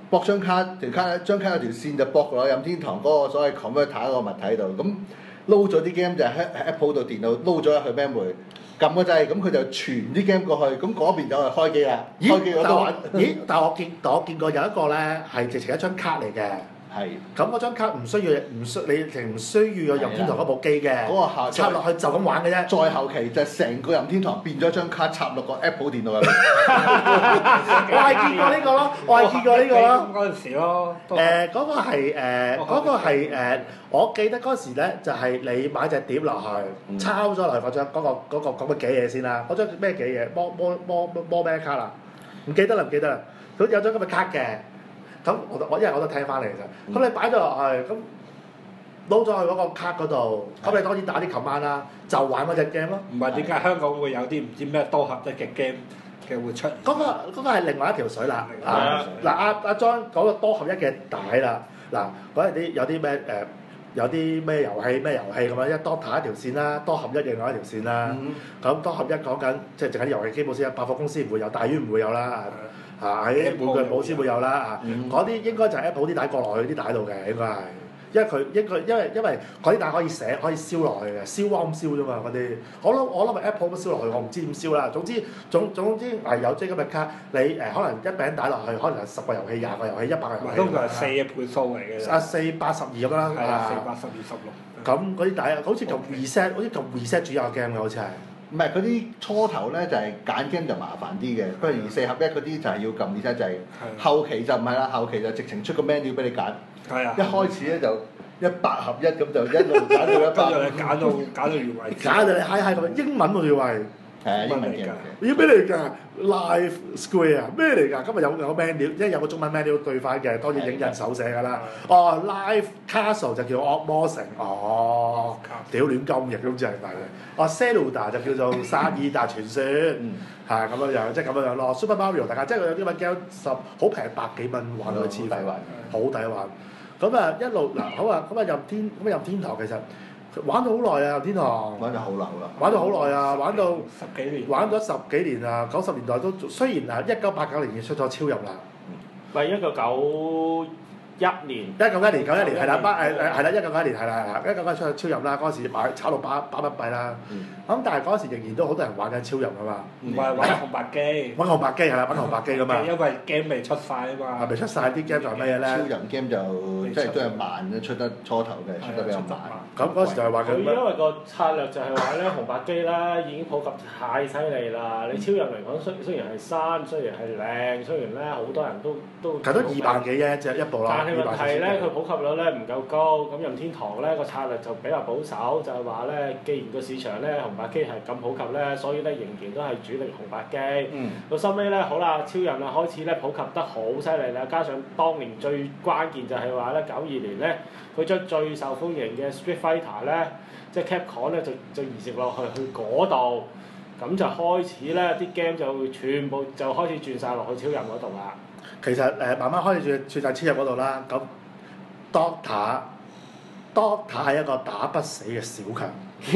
駁張卡條卡張卡有條線就駁落任天堂嗰個所謂 converter 個物體度，咁撈咗啲 game 就喺 Apple 度電腦撈咗入去 memory，撳個掣，咁佢就傳啲 game 過去，咁嗰邊就係開機啦。開機我都玩。 但我見過有一個咧係直情一張卡嚟嘅。 係。 咁嗰張卡唔需要你唔需要有任天堂嗰部機嘅， 嗰個插落去就咁玩嘅啫。 再後期就成個任天堂變咗張卡插落個 Apple 電腦入面。 我係見過呢個咯，我係見過呢個咯。 嗰陣時咯。 嗰個係我記得嗰時咧就係你買隻碟落去，抄咗落去嗰張嗰個幾嘢先啦。嗰張咩幾嘢？魔咩卡啦？唔記得啦，佢有張咁嘅卡嘅。咁因為我都聽翻嚟嘅啫。咁你擺咗落去，咁撈咗去嗰個卡嗰度，咁你當然打啲 command 啦，就玩嗰隻 game 咯。 唔係點解香港會有啲唔知咩多合一嘅 game 嘅會出？ 嗰個係另外一條水啦。嗱阿 John 講個多合一嘅帶啦。嗱嗰啲有啲咩有啲咩遊戲咁樣，一 Dota 一條線啦，多合一另外一條線啦。咁多合一講緊即係淨係啲遊戲機冇先，百貨公司唔會有，大院唔會有啦。喺玩具鋪先會有啦。嗰啲應該就係 Apple 啲帶過落去啲帶度嘅，應該係。因為嗰啲帶可以燒落去嘅，燒汪燒啫嘛嗰啲。我諗 Apple 都燒落去，我唔知點燒啦。總之係有即係咁嘅卡，你可能一餅帶落去，可能係10個遊戲、20個遊戲、100個遊戲。 通常係4嘅倍數嚟嘅。 4、8、12咁啦。 係啊，4、8、12、16。 咁嗰啲帶好似撳 reset 主有 game 嘅好似係。 唔係嗰啲初頭咧就係揀 game 就麻煩啲嘅，不如4合1嗰啲就係要撳 reset 掣。後期就唔係啦，後期就直情出個 menu 俾你揀。 係啊。 一開始咧就100合1咁就一路揀到100。 跟住你揀到完為止。 揀到你嗨咁樣，英文喎要係。 係啊，英文嘅。 要咩嚟㗎 ？Live Square 咩嚟㗎？今日有個 menu，因為有個中文 menu 對翻嘅，當然影印手寫㗎啦。哦 ，Live Castle 就叫惡魔城，屌亂金翼咁就係咪嘅？Zelda 就叫做薩爾達傳說，係咁樣樣，即係咁樣樣咯。Super Mario 大家即係有啲乜 game 好平，100幾蚊玩到黐費，好抵玩。咁啊一路嗱好啊，咁啊任天堂其實。玩咗好耐啊！任天堂玩咗好耐啦， 玩咗好耐啊！玩到 10幾年， 玩咗10幾年啊！90年代都雖然啊，1989年已經出咗超任啦， 咪1991年 ，1991年係啦，係啦，1991年係啦，1991出咗超任啦，嗰陣時炒到巴乜幣啦。咁但係嗰陣時仍然都好多人玩緊超任㗎嘛。 唔係玩紅白機。 玩紅白機係啦，玩紅白機㗎嘛。 因為 game 未出晒啊嘛。 係未出晒啲 game 仲係咩嘢咧？ 超任 game 就即係都係慢嘅，出得初頭嘅，出得比較慢。 咁嗰時就係話佢因為個策略就係話咧，紅白機咧已經普及太犀利啦。你超任嚟講，雖然係新，雖然係靚，雖然咧好多人都其實都200幾啫，只一部啦。 但係問題咧，佢普及率咧唔夠高，咁任天堂咧個策略就比較保守，就係話咧，既然個市場咧紅白機係咁普及咧，所以咧仍然都係主力紅白機。到收尾咧，好啦，超任啊開始咧普及得好犀利啦，加上當年最關鍵就係話咧92年咧，佢將最受歡迎嘅 Street Fighter 咧，即係 Capcom 咧就移植落去嗰度，咁就開始咧啲 game 就全部就開始轉晒落去超任嗰度啦。 其實慢慢開始轉晒超任嗰度啦，咁 Dota 係一個打不死嘅小強。 其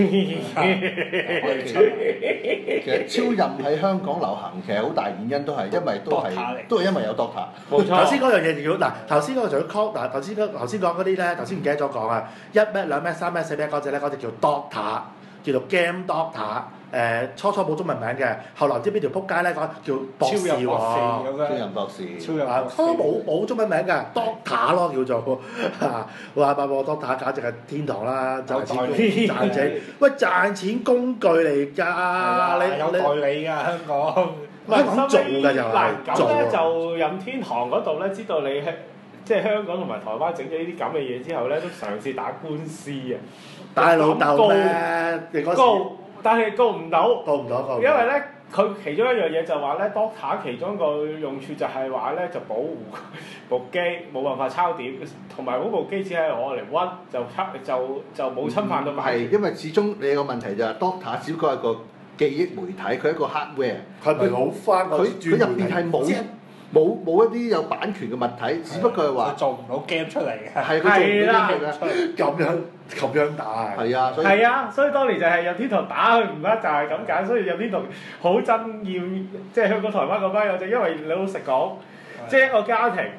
實超任喺香港流行，其實好大原因都係因為都係因為有 Dota。 冇錯。 頭先嗰樣嘢叫嗱，頭先嗰個就要 call 嗱，頭先講嗰啲咧，頭先唔記得咗講啊，1 Mbps 2 Mbps 3 Mbps 4 Mbps 嗰隻咧，嗰隻叫 Dota， 叫做 Game Dota。初冇中文名嘅，後來唔知邊條撲街咧講叫博士喎， 超任博士， 初冇中文名㗎 ，Dota 咯叫做話Dota 簡直係天堂啦，賺錢，喂賺錢工具嚟㗎，你有代理㗎香港， 香港做㗎又係咁咧就任天堂嗰度咧，知道你係即係香港同埋台灣整咗呢啲咁嘅嘢之後咧，都嘗試打官司啊！ 大老豆咩？你嗰時但係告唔到， 因為咧佢其中一樣嘢就話咧 Dota 其中一個用處就係話咧就保護部機冇辦法抄碟，同埋嗰部機只係攞嚟溫就冇侵犯到。 係因為始終你有個問題就係 Dota 只不過係個記憶媒體，佢係一個 hardware， 佢咪攞翻佢入邊係冇一啲有版權嘅物體，只不過係話做唔到 game 出嚟嘅。 係佢做唔到 game 咁樣打。 係啊， 所以當年就係任天堂打佢唔得，就係咁解。所以任天堂好憎厭，即係香港、台灣嗰班友仔，因為你老實講，即係一個家庭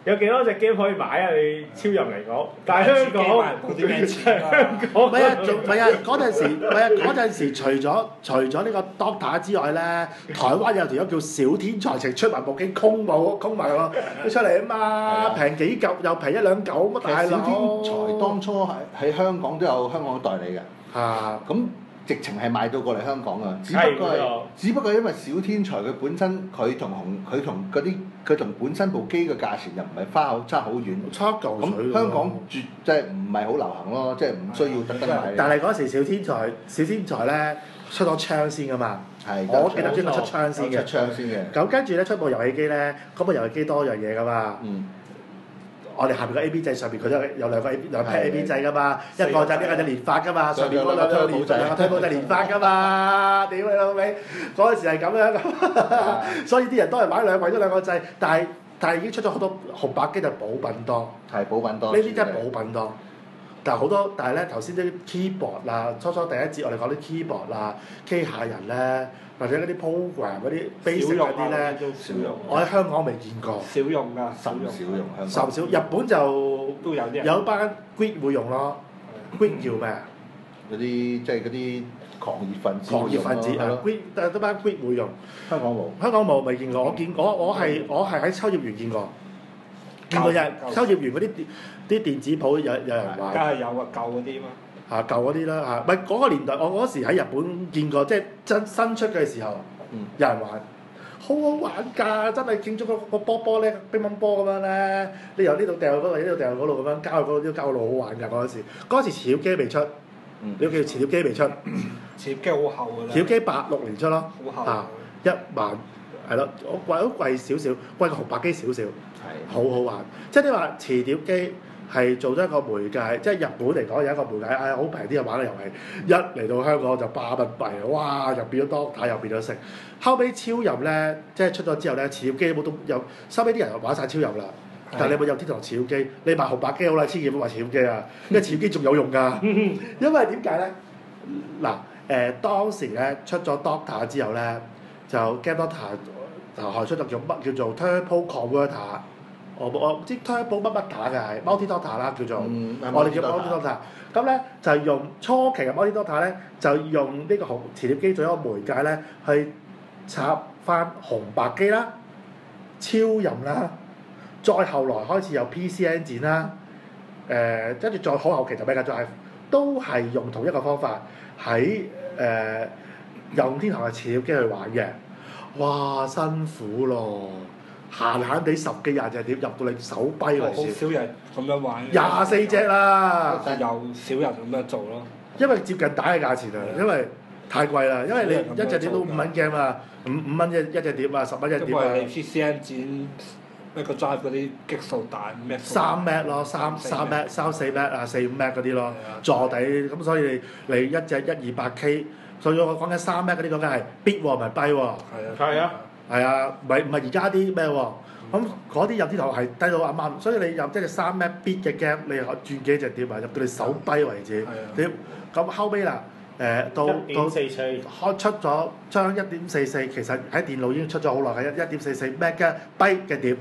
有幾多隻 game 可以買啊？你超任嚟講，但係香港嗰啲咩錢啊？ 唔係啊，仲唔係啊？嗰陣時，唔係啊，嗰陣時除咗呢個 Doctor 之外咧，台灣有條友叫小天才，成出埋部機空埋個出嚟啊嘛，平幾嚿又平一兩嚿咁啊，大佬。 小天才當初喺香港都有香港代理嘅。 啊， 咁直情係賣到過嚟香港啊！ 係只不過因為小天才佢本身佢同本身部機嘅價錢又唔係差好遠， 差嚿水咁香港絕即係唔係好流行咯，即係唔需要特登買。 但係嗰時小天才咧出咗槍先㗎嘛，我記得專登出槍先嘅。 出槍先嘅。 咁跟住咧出部遊戲機咧，嗰部遊戲機多樣嘢㗎嘛。我哋下邊個 A B 掣上邊佢都有兩 pair A B 掣㗎嘛，一個就呢個就連發㗎嘛，上邊嗰兩個推步就連發㗎嘛，屌你老味！嗰陣時係咁樣㗎，所以啲人都係買兩個掣，但係已經出咗好多紅白機就補品多， 係補品多。 呢啲真係補品多。但係咧頭先啲 keyboard 啦，初第一節我哋講啲 keyboard 啦，機械人咧，或者嗰啲 program 嗰啲 basic 嗰啲咧， 少用。 我喺香港未見過。 少用㗎， 甚少用香港。 甚少，日本就都有啲有班 Grid 會用咯。Grid 叫咩啊？ 嗰啲即係嗰啲狂熱分子。 狂熱分子啊！Grid 但係班 Grid 會用。 香港冇。 香港冇，未見過。我係喺秋葉原見過。見過秋葉原嗰啲電子鋪有人玩。 梗係有啊，舊嗰啲嘛。 舊嗰啲啦唔係嗰個年代，我嗰時喺日本見過，即係新出嘅時候，有人玩，好好玩㗎！真係見咗個波咧，乒乓波咁樣咧，你由呢度掉去嗰度，呢度掉去嗰度咁樣，交去嗰度，交去嗰度好玩㗎嗰陣時。嗰陣時磁碟機未出，你記住磁碟機未出， 磁碟機好厚㗎啦。 磁碟機86年出咯， 好厚。 1萬係咯，我貴少少，貴過紅白機少少，好好玩。即係你話磁碟機。係做咗一個媒介，即係日本嚟講有一個媒介，好平啲嘅玩嘅遊戲，一嚟到香港就8蚊幣，哇！又變咗 Doctor，又變咗食。後尾超任咧，即係出咗之後咧，磁碟機都有，收尾啲人玩晒超任啦。但係你有冇有天堂磁碟機？你買紅白機好啦，千祈唔好買磁碟機啊，因為磁碟機仲有用㗎。因為點解咧？嗱當時咧出咗 Doctor 之後咧，就 Game Doctor 就出咗叫做 Turbo Converter。我唔知 Turbo 乜打嘅係 Multi Doctor 啦叫做，我哋叫 Multi Doctor。咁咧就係用初期嘅 Multi Doctor 咧，就用呢個磁碟機做一個媒介咧，去插翻紅白機啦、超任啦，再後來開始有 PC Engine 啦，跟住再好後期就 Mega Drive，都係用同一個方法喺任天堂嘅磁碟機去玩嘅。哇，辛苦咯！閒閒地10幾20隻碟入到你手跛為好止， 少人咁樣玩。 24隻啦， 又少人咁樣做咯。 因為接近打嘅價錢啊，因為太貴啦，因為你一隻碟都5蚊 game 啊，5蚊一隻碟啊，10蚊一碟啊。 因為你 PCN 剪咩個 drive 嗰啲激數大 3 Mbps 咯，3 Mbps、3 4 Mbps 啊，4 5 Mbps 嗰啲咯，坐底咁所以你一隻128K，所以我講緊3 Mbps 嗰啲講緊係 bit 喎，唔係byte喎。 係啊。 係啊，唔係而家啲咩喎？咁嗰啲任天堂係低到啱啱，所以你入即係3 Mbps 嘅 game，你轉幾隻碟啊？入到你手跛為止。碟咁後尾啦，到 1.44 出咗將1.44，其實喺電腦已經出咗好耐嘅1.44 Mbps 嘅碟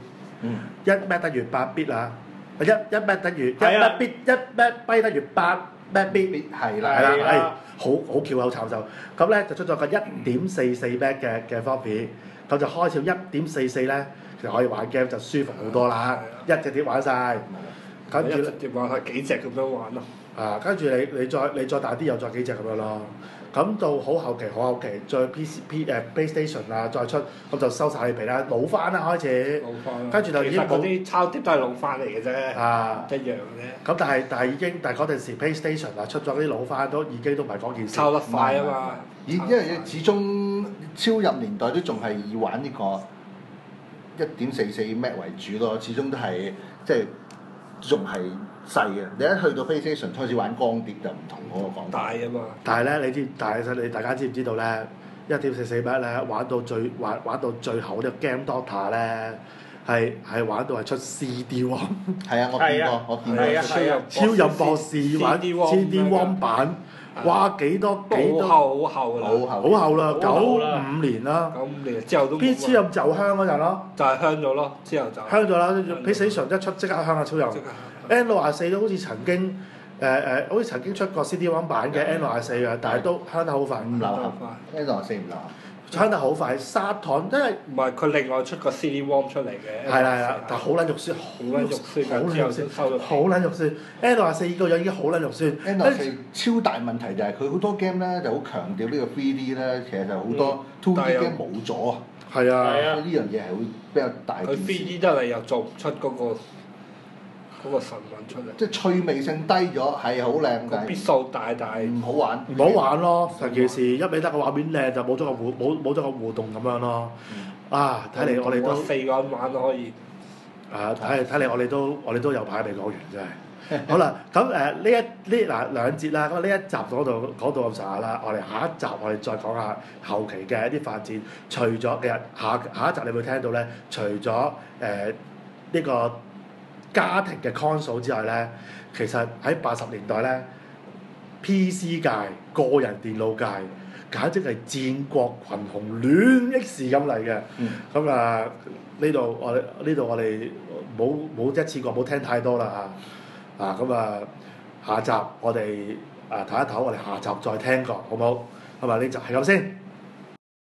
，1 Mbps 等於8 bit 啊，1 Mbps 等於1 Mbps 等於8 Mbps，係啦，好巧好慘就咁咧就出咗個1.44 Mbps嘅方片。咁就開始1.44咧，其實可以玩 game 就舒服好多啦，一隻碟玩晒，跟住一隻碟玩晒幾隻咁樣玩咯。 跟住你再大啲又再幾隻咁樣咯。咁到好後期再 PlayStation 啊再出，咁就收晒你皮啦，老翻啦開始。跟住就已經嗰啲抄碟都係老翻嚟嘅啫。一樣嘅。 咁但係嗰陣時 PlayStation 啊出咗啲老翻都已經都唔係嗰件事。 抄得快啊嘛！ 因為始終超任年代都仲係以玩呢個1.44 Mbps 為主咯，始終都係即係仲係細嘅。你一去到 PlayStation 開始玩光碟就唔同嗰個講法。 大啊嘛！ 但係咧，你大家知唔知道咧？1.44 Mbps咧玩到最後呢個 Game Doctor 咧係玩到係出 CD-ROM。係啊， 我見過。 超任博士玩 CD-ROM 版。 哇幾多好後啦， 好後啦， 好後啦 95年啦。 咁你之後都冇邊超任就香嗰陣咯， 就係香咗咯，之後就香咗啦，俾死神一出即刻香啊超任。 即刻 N64都好似曾經好似曾經出過 CD-1 版嘅 N64嘅，但係都香得好快， 唔流行，N64唔流行。 香得好快。砂糖因為唔係佢另外出個 CD-ROM 出嚟嘅， 係啦，但係好撚肉酸， 好撚肉酸好撚肉酸， 收咗好撚肉酸。N64個樣已經好撚肉酸。 N64超大問題就係佢好多 game 咧就好強調呢個 3D 咧，其實就好多 2D game 冇咗， 係啊， 係啊所以呢樣嘢係會比較大佢件事。 3D 得嚟又做唔出嗰個神韻出嚟， 即係趣味性低咗，係好靚，但係個必數大但係唔好玩。 唔好玩咯。尤其是一味得個畫面靚就冇咗個冇咗個互動咁樣咯。啊，睇嚟我哋都 4個人玩都可以。 睇嚟我哋都有排未講完真係。好啦，咁呢兩節啦，咁呢一集講到咁上下啦，我哋下一集我哋再講下後期嘅一啲發展。除咗其實下一集你會聽到咧，除咗呢個家庭嘅 console 之外咧，其實喺80年代咧 PC 界、個人電腦界，簡直係戰國群雄亂擊時咁嚟嘅。咁呢度我哋冇一次過冇聽太多啦嚇。咁下集我哋唞一唞，我哋下集再聽過，好唔好？係咪呢集係咁先？